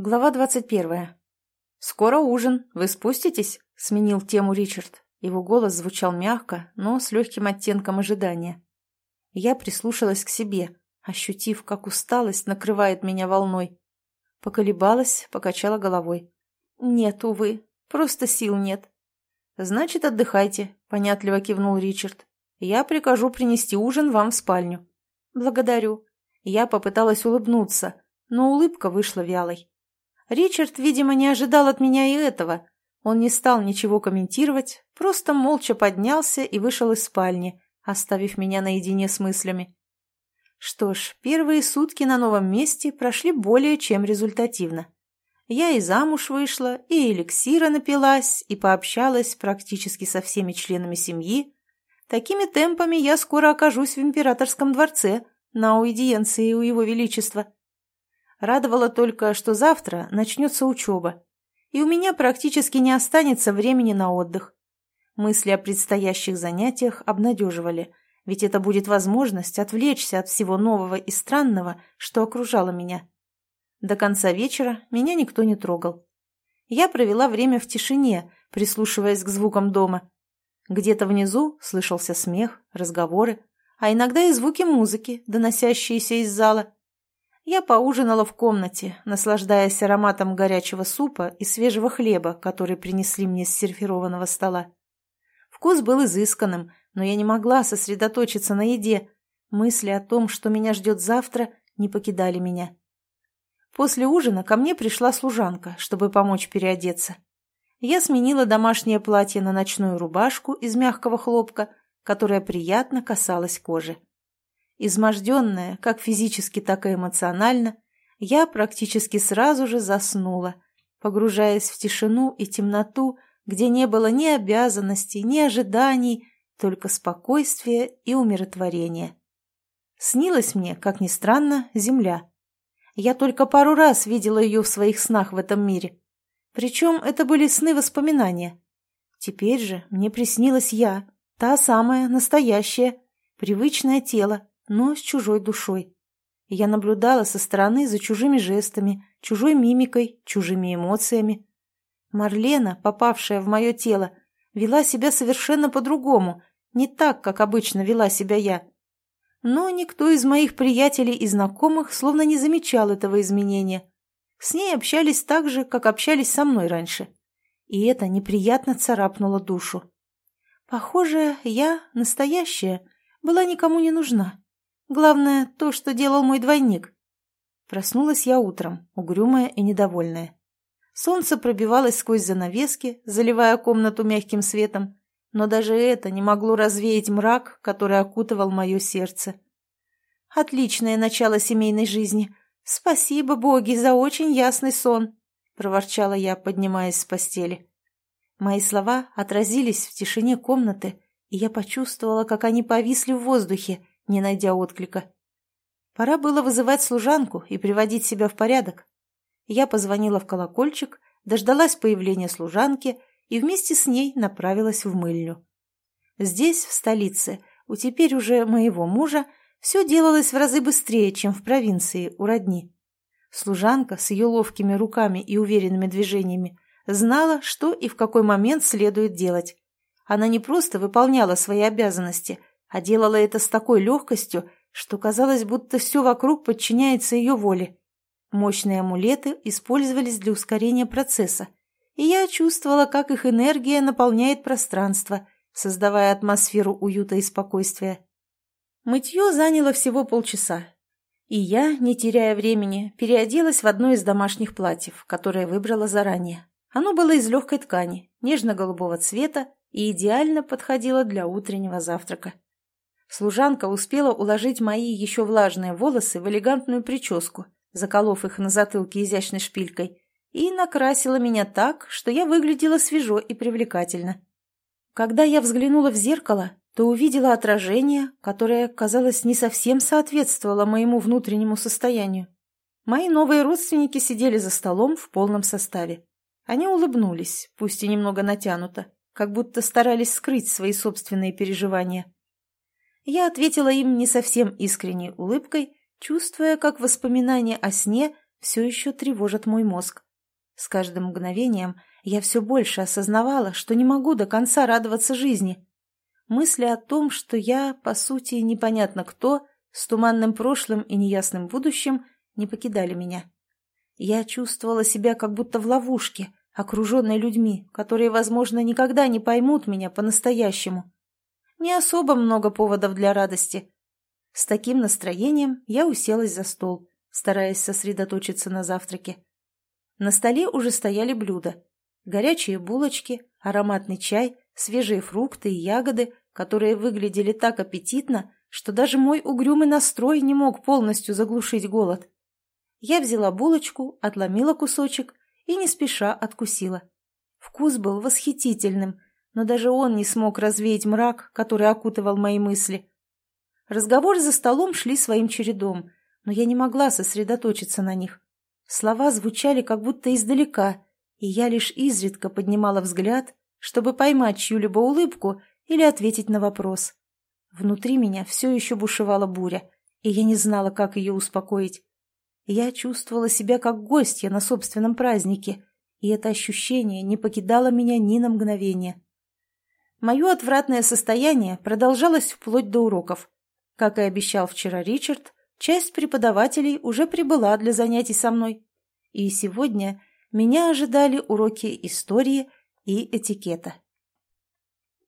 Глава 21. «Скоро ужин. Вы спуститесь?» — сменил тему Ричард. Его голос звучал мягко, но с легким оттенком ожидания. Я прислушалась к себе, ощутив, как усталость накрывает меня волной. Поколебалась, покачала головой. «Нет, увы, просто сил нет». «Значит, отдыхайте», — понятливо кивнул Ричард. «Я прикажу принести ужин вам в спальню». «Благодарю». Я попыталась улыбнуться, но улыбка вышла вялой. Ричард, видимо, не ожидал от меня и этого. Он не стал ничего комментировать, просто молча поднялся и вышел из спальни, оставив меня наедине с мыслями. Что ж, первые сутки на новом месте прошли более чем результативно. Я и замуж вышла, и эликсира напилась, и пообщалась практически со всеми членами семьи. Такими темпами я скоро окажусь в императорском дворце, на аудиенции у его величества. Радовало только, что завтра начнется учеба, и у меня практически не останется времени на отдых. Мысли о предстоящих занятиях обнадеживали, ведь это будет возможность отвлечься от всего нового и странного, что окружало меня. До конца вечера меня никто не трогал. Я провела время в тишине, прислушиваясь к звукам дома. Где-то внизу слышался смех, разговоры, а иногда и звуки музыки, доносящиеся из зала. Я поужинала в комнате, наслаждаясь ароматом горячего супа и свежего хлеба, который принесли мне с сервированного стола. Вкус был изысканным, но я не могла сосредоточиться на еде. Мысли о том, что меня ждет завтра, не покидали меня. После ужина ко мне пришла служанка, чтобы помочь переодеться. Я сменила домашнее платье на ночную рубашку из мягкого хлопка, которая приятно касалась кожи. Изможденная, как физически, так и эмоционально, я практически сразу же заснула, погружаясь в тишину и темноту, где не было ни обязанностей, ни ожиданий, только спокойствие и умиротворение. Снилась мне, как ни странно, земля. Я только пару раз видела ее в своих снах в этом мире. Причем это были сны-воспоминания. Теперь же мне приснилась я, та самая, настоящая, привычное тело, но с чужой душой. Я наблюдала со стороны за чужими жестами, чужой мимикой, чужими эмоциями. Марлена, попавшая в мое тело, вела себя совершенно по-другому, не так, как обычно вела себя я. Но никто из моих приятелей и знакомых словно не замечал этого изменения. С ней общались так же, как общались со мной раньше. И это неприятно царапнуло душу. Похоже, я, настоящая, была никому не нужна. Главное, то, что делал мой двойник. Проснулась я утром, угрюмая и недовольная. Солнце пробивалось сквозь занавески, заливая комнату мягким светом, но даже это не могло развеять мрак, который окутывал мое сердце. «Отличное начало семейной жизни. Спасибо, боги, за очень ясный сон», — проворчала я, поднимаясь с постели. Мои слова отразились в тишине комнаты, и я почувствовала, как они повисли в воздухе, не найдя отклика. Пора было вызывать служанку и приводить себя в порядок. Я позвонила в колокольчик, дождалась появления служанки и вместе с ней направилась в мыльню. Здесь, в столице, у теперь уже моего мужа, все делалось в разы быстрее, чем в провинции у родни. Служанка с ее ловкими руками и уверенными движениями знала, что и в какой момент следует делать. Она не просто выполняла свои обязанности, а делала это с такой легкостью, что казалось, будто все вокруг подчиняется ее воле. Мощные амулеты использовались для ускорения процесса, и я чувствовала, как их энергия наполняет пространство, создавая атмосферу уюта и спокойствия. Мытье заняло всего полчаса, и я, не теряя времени, переоделась в одно из домашних платьев, которое выбрала заранее. Оно было из легкой ткани, нежно-голубого цвета и идеально подходило для утреннего завтрака. Служанка успела уложить мои еще влажные волосы в элегантную прическу, заколов их на затылке изящной шпилькой, и накрасила меня так, что я выглядела свежо и привлекательно. Когда я взглянула в зеркало, то увидела отражение, которое, казалось, не совсем соответствовало моему внутреннему состоянию. Мои новые родственники сидели за столом в полном составе. Они улыбнулись, пусть и немного натянуто, как будто старались скрыть свои собственные переживания. Я ответила им не совсем искренней улыбкой, чувствуя, как воспоминания о сне все еще тревожат мой мозг. С каждым мгновением я все больше осознавала, что не могу до конца радоваться жизни. Мысли о том, что я, по сути, непонятно кто, с туманным прошлым и неясным будущим, не покидали меня. Я чувствовала себя как будто в ловушке, окруженной людьми, которые, возможно, никогда не поймут меня по-настоящему. Не особо много поводов для радости. С таким настроением я уселась за стол, стараясь сосредоточиться на завтраке. На столе уже стояли блюда. Горячие булочки, ароматный чай, свежие фрукты и ягоды, которые выглядели так аппетитно, что даже мой угрюмый настрой не мог полностью заглушить голод. Я взяла булочку, отломила кусочек и не спеша откусила. Вкус был восхитительным, но даже он не смог развеять мрак, который окутывал мои мысли. Разговоры за столом шли своим чередом, но я не могла сосредоточиться на них. Слова звучали как будто издалека, и я лишь изредка поднимала взгляд, чтобы поймать чью-либо улыбку или ответить на вопрос. Внутри меня все еще бушевала буря, и я не знала, как ее успокоить. Я чувствовала себя как гостья на собственном празднике, и это ощущение не покидало меня ни на мгновение. Мое отвратное состояние продолжалось вплоть до уроков. Как и обещал вчера Ричард, часть преподавателей уже прибыла для занятий со мной. И сегодня меня ожидали уроки истории и этикета.